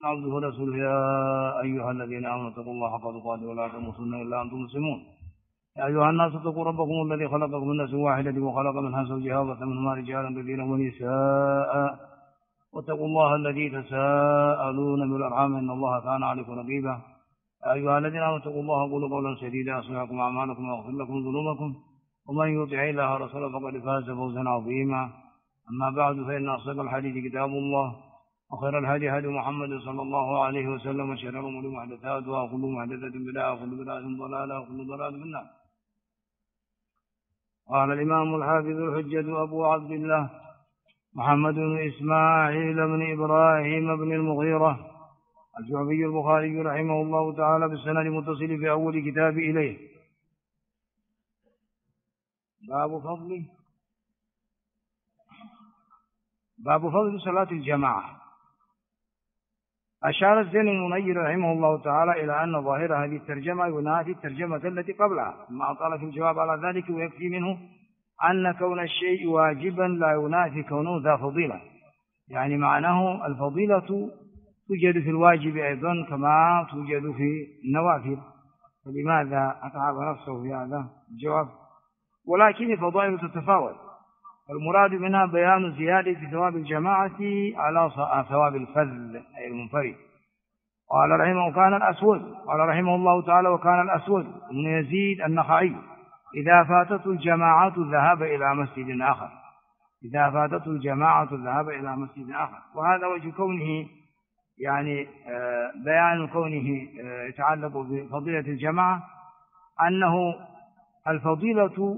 عبده ورسوله يا أيها الذين آمنوا اتقوا الله حق تقاته ولا تموتن إلا أنتم مسلمون. يا أيها الناس اتقوا ربكم الذي خلقكم من نفس واحدة وخلق منها زوجها وبث منهما رجالا كثيرا ونساء واتقوا الله الذي تساءلون بالأرحام إن الله كان عليكم رقيبا. يا أيها الذين آمنوا اتقوا الله وقولوا قولا سديدا يصلح لكم أعمالكم ويغفر لكم ذنوبكم ومن يطع الله ورسوله فقد فاز فوزا عظيما. أما بعد فإن أصدق الحديث كتاب الله وخير الهدي هدي محمد صلى الله عليه وسلم وشر الأمور محدثاتها وكل محدثة بدعة وكل بدعة ضلالة وكل ضلالة في النار. قال الإمام الحافظ الحجة أبو عبد الله محمد بن إسماعيل بن إبراهيم بن المغيرة الجعفي البخاري رحمه الله تعالى بالسند المتصل في أول كتاب إليه. باب فضل صلاة الجماعة. أشار الزين المنير رحمه الله تعالى إلى أن ظاهر هذه الترجمة ينافي الترجمة التي قبلها، ثم أطال في الجواب على ذلك، ويكفي منه أن كون الشيء واجبا لا ينافي كونه ذا فضيلة، يعني معناه الفضيلة توجد في الواجب أيضا كما توجد في النوافل، فلماذا أتعب نفسه في هذا الجواب؟ ولكن الفضائل تتفاوت، المراد منها بيان زيادة ثواب الجماعة على ثواب الفذ أي المنفرد. قال رحمه الله تعالى: وكان الأسود بن يزيد النخعي إذا فاتته الجماعة ذهب إلى مسجد آخر. وهذا وجه كونه يعني بيان كونه يتعلق بفضيلة الجماعة، أنه الفضيلة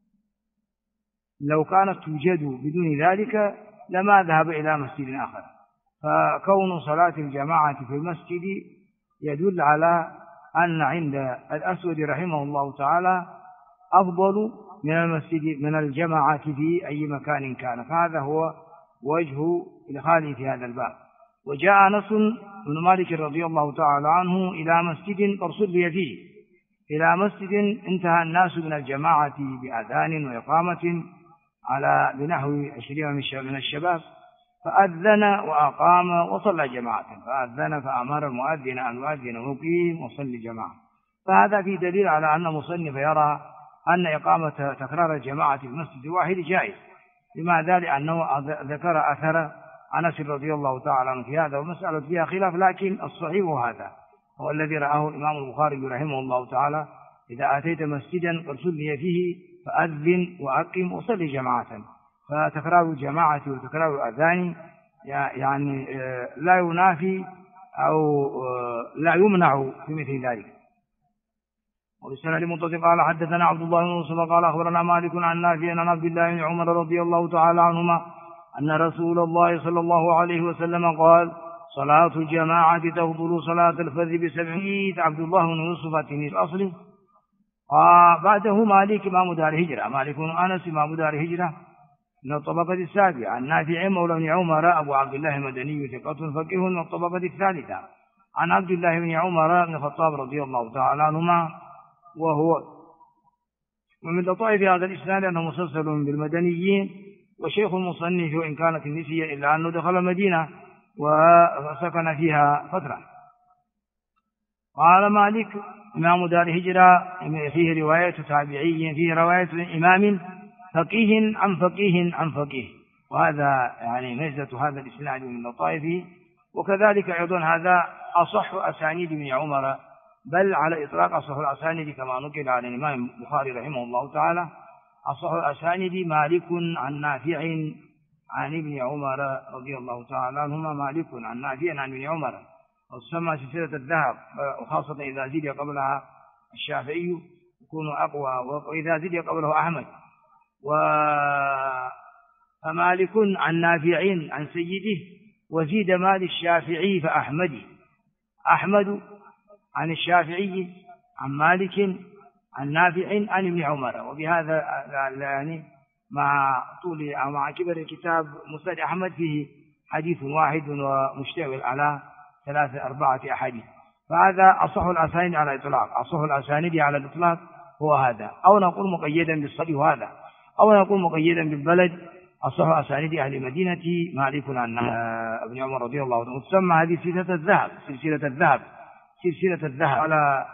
لو كانت توجد بدون ذلك لما ذهب إلى مسجد آخر، فكون صلاة الجماعة في المسجد يدل على أن عند الأسود رحمه الله تعالى أفضل من الجماعة في أي مكان كان، فهذا هو وجه إدخاله في هذا الباب. وجاء أنس بن مالك رضي الله تعالى عنه إلى مسجد فصلي فيه، إلى مسجد انتهى الناس من الجماعة بأذان وإقامة على بنحو 20 من الشباب، فأذن وأقام وصلى جماعة، فأذن فأمر المؤذن أن يؤذن ويقيم وصلي جماعة. فهذا في دليل على أن المصنف يرى أن إقامة تكرار الجماعة في المسجد الواحد جائز. لماذا؟ لأنه ذكر أثر أنس رضي الله تعالى عنه في هذا، ومسألة فيها خلاف، لكن الصحيح هذا هو الذي رآه الإمام البخاري رحمه الله تعالى: إذا أتيت مسجدا فصلي فيه فأذن وأقم وصلي جماعة. فتكرار الجماعة وتكرار الأذان يعني لا ينافي أو لا يمنع في مثل ذلك. وبالسنة المتصل قال: حدثنا عبد الله بن يوسف قال أخبرنا مالك عن نافع عن عبد الله بن عمر رضي الله تعالى عنهما أن رسول الله صلى الله عليه وسلم قال: صلاة الجماعة تفضل صلاة الفذ ب70. عبد الله بن يوسف التلميذ الأصلي. بعده مالك إمام دار الهجرة، مالك بن أنس إمام دار الهجرة من الطبقة السابعة، عن نافع مولى بن عمر أبو عبد الله المدني ثقة فقيه من الطبقة الثالثة، عن عبد الله بن عمر بن الخطاب رضي الله تعالى عنهما، وهو ومن لطائف هذا الإسناد أنه مسلسل بالمدنيين، وشيخ المصنف وإن كانت النسية إلا أنه دخل المدينة وسكن فيها فترة. قال مالك إمام دار الهجرة فيه رواية تابعي، فيه رواية إمام فقيه عن فقيه عن فقيه، وهذا يعني ميزة هذا الإسناد من لطائفه. وكذلك أيضا هذا أصح أسانيد ابن عمر، بل على إطلاق أصح الأسانيد كما نقل عن الإمام البخاري رحمه الله تعالى: أصح الأسانيد مالك عن نافع عن ابن عمر رضي الله تعالى عنهما، مالك عن نافع عن ابن عمر، وتسمى سلسلة الذهب، وخاصة إذا زيد قبلها الشافعي يكون أقوى، وإذا زيد قبله أحمد. فمالك عن نافع عن سيده، وزيد مال الشافعي فأحمدي، أحمد عن الشافعي عن مالك عن نافع عن ابن عمر. وبهذا يعني مع طول أو مع كبر الكتاب مسند أحمد فيه حديث واحد ومشتمل على 3-4 أحاديث، فهذا أصح الأسانيد على الإطلاق. أصح الأسانيد على الإطلاق هو هذا، أو نقول مقيدا بالصدي هذا، أو نقول مقيدا بالبلد، أصح أسانيد أهل المدينة مالك عن ابن عمر رضي الله عنه. تسمى هذه سلسلة الذهب، سلسلة الذهب، سلسلة الذهب. على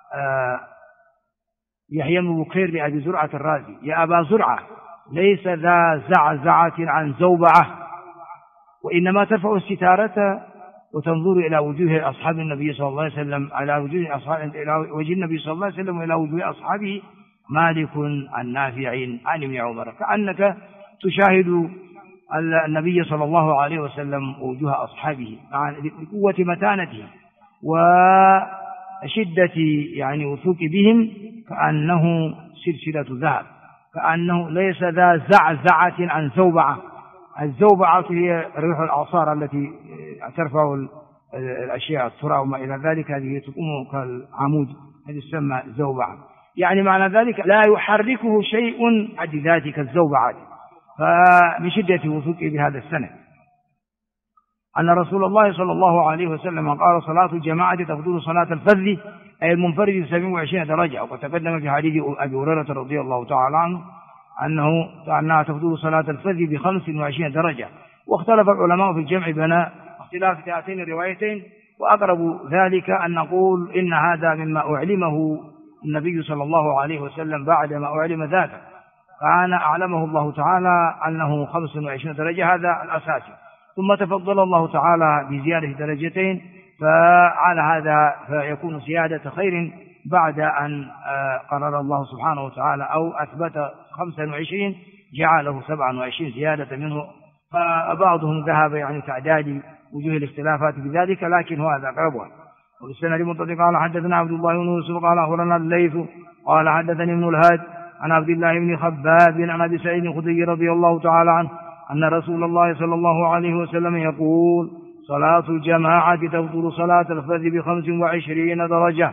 يحيى بن بكير لأبي زرعة الرازي: يا أبا زرعة، ليس ذا زعزعة عن زوبعة، وإنما ترفع الستارة وتنظر إلى وجوه أصحاب النبي صلى الله عليه وسلم، إلى وجه النبي صلى الله عليه وسلم وإلى وجوه أصحابه. مالك عن نافع عن ابن عمر، كأنك تشاهد النبي صلى الله عليه وسلم ووجوه أصحابه مع قوة متانته وشدة يعني وثوق بهم، كأنه سلسلة ذهب، كأنه ليس ذا زعزعة عن زوبعة. الزوبعة هي ريح الأعصار التي ترفع الأشياء، التراب وما إلى ذلك، هذه تقوم كالعمود، هذه تسمى زوبعة. يعني معنى ذلك لا يحركه شيء عد ذاتك الزوبعة. فمن شدة وثوقه بهذا السنة أن رسول الله صلى الله عليه وسلم قال: صلاة الجماعة تفضل صلاة الفذ، أي المنفرد 27 درجة. وقد تقدم في حديث أبي هريرة رضي الله تعالى عنه أنها تفضل صلاة الفذ ب25 درجة. واختلف العلماء في الجمع بين اختلاف هاتين الروايتين، وأقرب ذلك أن نقول إن هذا مما أعلمه النبي صلى الله عليه وسلم بعد ما أعلم ذاته، كان أعلمه الله تعالى أنه 25 درجة، هذا الأساسي. ثم تفضل الله تعالى بزيادة درجتين، فعلى هذا فيكون زيادة خير بعد أن قرر الله سبحانه وتعالى أو أثبت 25 جعله 27 زيادة منه. فبعضهم ذهب يعني تعداد وجوه الاختلافات بذلك، لكن هذا أقربها. وبالسند المتصل قال: حدثنا عبد الله بن يوسف قال أخبرنا الليث قال حدثني ابن الهاد عن عبد الله بن خباب عن أبي سعيد الخدري رضي الله تعالى عنه أن رسول الله صلى الله عليه وسلم يقول: صلاة الجماعة تفضل صلاة الفذ ب25 درجة.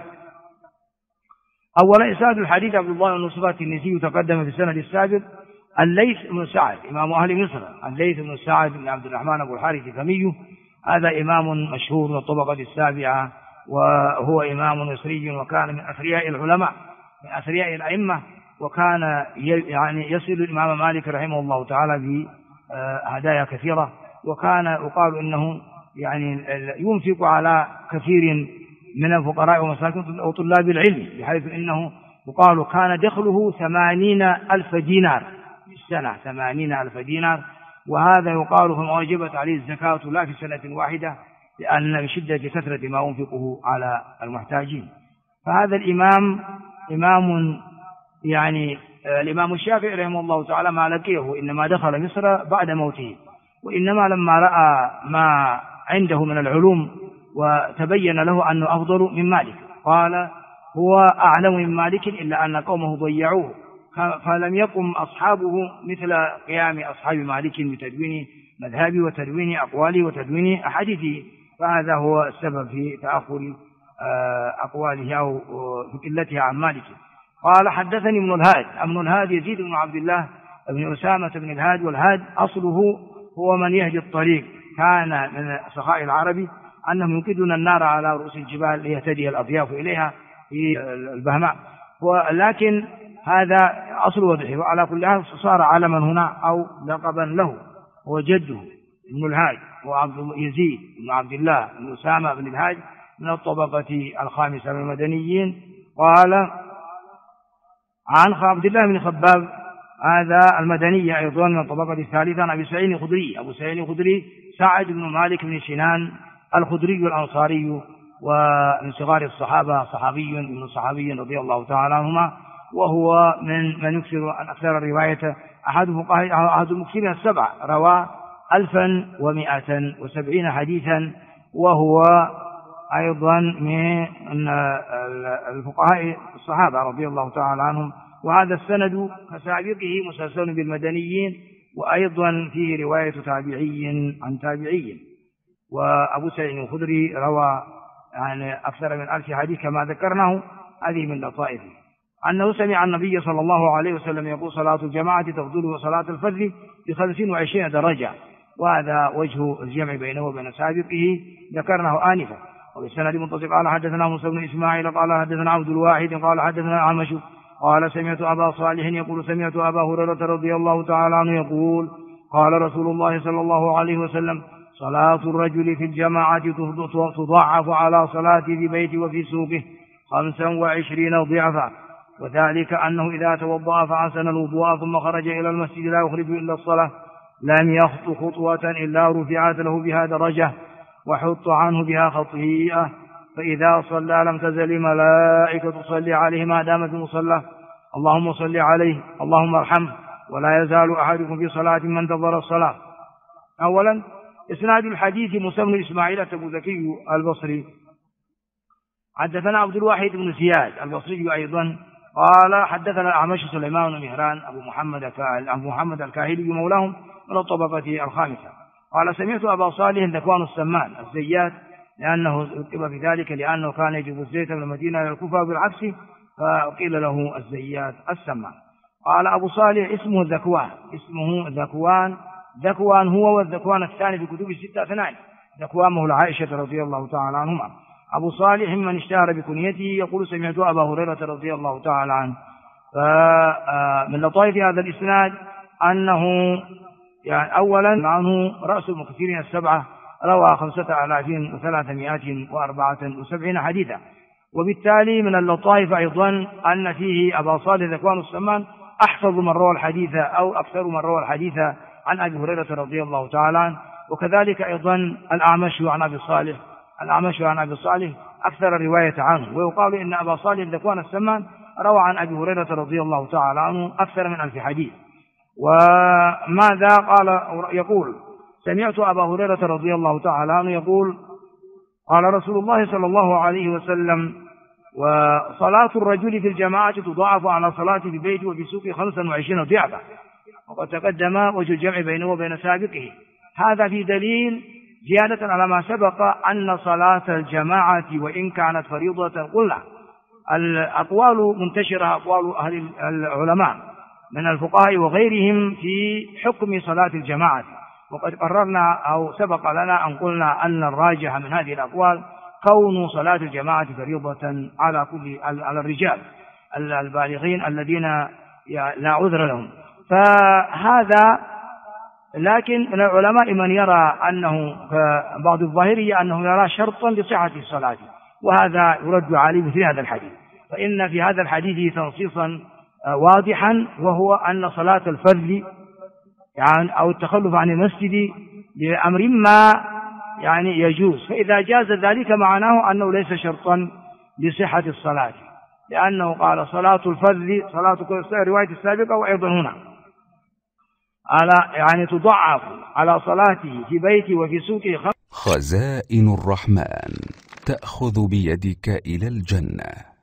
أولا إسناد الحديث عبد الله بن يوسف التنيسي تقدم في السند السابق. الليث بن سعد إمام أهل مصر، الليث بن سعد بن عبد الرحمن أبو الحارث الثمي، هذا إمام مشهور من الطبقة السابعة، وهو إمام مصري، وكان من أثرياء العلماء، من أثرياء الأئمة، وكان يعني يصل الإمام مالك رحمه الله تعالى بهدايا كثيرة، وكان يقال إنه يعني ينفق على كثير من الفقراء ومساكين وطلاب العلم، بحيث إنه يقال كان دخله 80,000 دينار في السنة، 80,000 دينار. وهذا يقال فما وجبت عليه الزكاة لا في سنة واحدة، لأن من شدة كثرة ما ينفقه على المحتاجين. فهذا الإمام إمام يعني الإمام الشافعي رحمه الله تعالى ما لقيه إنما دخل مصر بعد موته، وإنما لما رأى ما عنده من العلوم وتبين له أنه أفضل من مالك قال: هو أعلم من مالك إلا أن قومه ضيعوه، فلم يقم أصحابه مثل قيام أصحاب مالك بتدوين مذهبه وتدوين أقواله وتدوين أحاديثه. فهذا هو السبب في تأخر أقواله أو في قلتها عن مالك. قال: حدثني ابن الهاد يزيد بن عبد الله بن أسامة بن الهاد، والهاد أصله هو من يهدي الطريق، كان من سخاء العرب أنهم يوقدون النار على رؤوس الجبال ليهتدي الأضياف إليها في البهماء، ولكن هذا أصل وضعه. وعلى كل حال صار علما هنا أو لقبا له، هو جده ابن الهاد وعبد يزيد بن عبد الله بن أسامة بن الهاد من الطبقة الخامسة من المدنيين. قال عن عبد الله بن خباب، هذا المدني أيضا من الطبقة الثالثة، عن أبي سعيد الخدري. أبو سعيد الخدري سعد بن مالك بن سنان الخدري الأنصاري، ومن صغار الصحابة، صحابي من صحابي رضي الله تعالى عنهما، وهو من يكثر أن أكثر الرواية، أحد المكثرين السبعة، روى 1170 حديثا، وهو أيضا من الفقهاء الصحابة رضي الله تعالى عنهم. وهذا السند كسابقه مسلسل بالمدنيين، وأيضا فيه رواية تابعي عن تابعي. وأبو سعيد الخدري روى يعني أكثر من 1000 حديث كما ذكرناه. هذه من لطائفه أنه سمع النبي صلى الله عليه وسلم يقول: صلاة الجماعة تفضل صلاة الفذ ب25 درجة. وهذا وجه الجمع بينه وبين سابقه ذكرناه آنفا. وبالسند المتصل قال: حدثنا موسى بن إسماعيل قال حدثنا عبد الواحد قال حدثنا عمش قال: سمعت أبا صالح يقول: سمعت أبا هريرة رضي الله تعالى عنه يقول: قال رسول الله صلى الله عليه وسلم: صلاة الرجل في الجماعة تضاعف على صلاة في بيته وفي سوقه 25 ضعفا، وذلك أنه إذا توضأ فحسن الوضوء ثم خرج إلى المسجد لا يخرج إلا الصلاة لم يخطو خطوة إلا رفعت له بها درجة وحط عنه بها خطيئة، فإذا صلى لم تزل الملائكة تصلي عليه ما دام في المصلى: اللهم صل عليه اللهم ارحمه، ولا يزال أحدكم في صلاة من انتظر الصلاة. أولا، إسناد الحديث موسى بن إسماعيل التبوذكي البصري حدثنا عبد الواحد بن زياد البصري أيضا قال حدثنا الأعمش سليمان بن مهران أبو محمد الكاهلي مولاهم من الطبقة الخامسة قال: سمعت أبا صالح ذكوان السمان الزيات، لأنه رتب في ذلك لأنه كان يجيب الزيت من المدينة إلى الكوفة بالعكس، فقيل له الزيات السمان. قال أبو صالح اسمه ذكوان هو والذكوان الثاني في كتب الستة اثنان، ذكوان مولى عائشة رضي الله تعالى عنهما. أبو صالح من اشتهر بكنيته يقول: سمعت أبا هريرة رضي الله تعالى عنه. فمن لطائف هذا الإسناد أنه أولا عنه رأس المكثرين السبعة روى 5374 حديثا، وبالتالي من اللطائف أيضا أن فيه أبا صالح ذكوان السمان أحفظ من روى الحديث أو أكثر من روى الحديث عن أبي هريرة رضي الله تعالى عنه. وكذلك أيضا الأعمش عن أبي صالح أكثر رواية عنه، ويقال إن أبا صالح ذكوان السمان روى عن أبي هريرة رضي الله تعالى عنه أكثر من 1000 حديث. وماذا قال؟ يقول: سمعت أبا هريرة رضي الله تعالى عنه يقول: قال رسول الله صلى الله عليه وسلم: وصلاة الرجل في الجماعة تضاعف على صلاة في بيته وفي سوقه 25 ضعفا، وقد تقدم وجه الجمع بينه وبين سابقه. هذا في دليل زيادة على ما سبق أن صلاة الجماعة وإن كانت فريضة قلنا الأقوال منتشرة، أقوال أهل العلماء من الفقهاء وغيرهم في حكم صلاة الجماعة، وقد قررنا أو سبق لنا أن قلنا أن الراجح من هذه الأقوال كون صلاة الجماعة فريضة على الرجال البالغين الذين لا عذر لهم. فهذا لكن من العلماء من يرى أنه بعض الظاهرية أنه يرى شرطا لصحة الصلاة، وهذا يرد عليه مثل هذا الحديث، فإن في هذا الحديث تنصيصا واضحا، وهو أن صلاة الفرد أو التخلف عن المسجد لأمر ما يجوز، فإذا جاز ذلك معناه أنه ليس شرطا لصحة الصلاة، لأنه قال صلاة الفرد صلاة الرواية السابقة، وأيضا هنا على تضعف على صلاته في بيته وفي سوقه. خزائن الرحمن تأخذ بيدك إلى الجنة.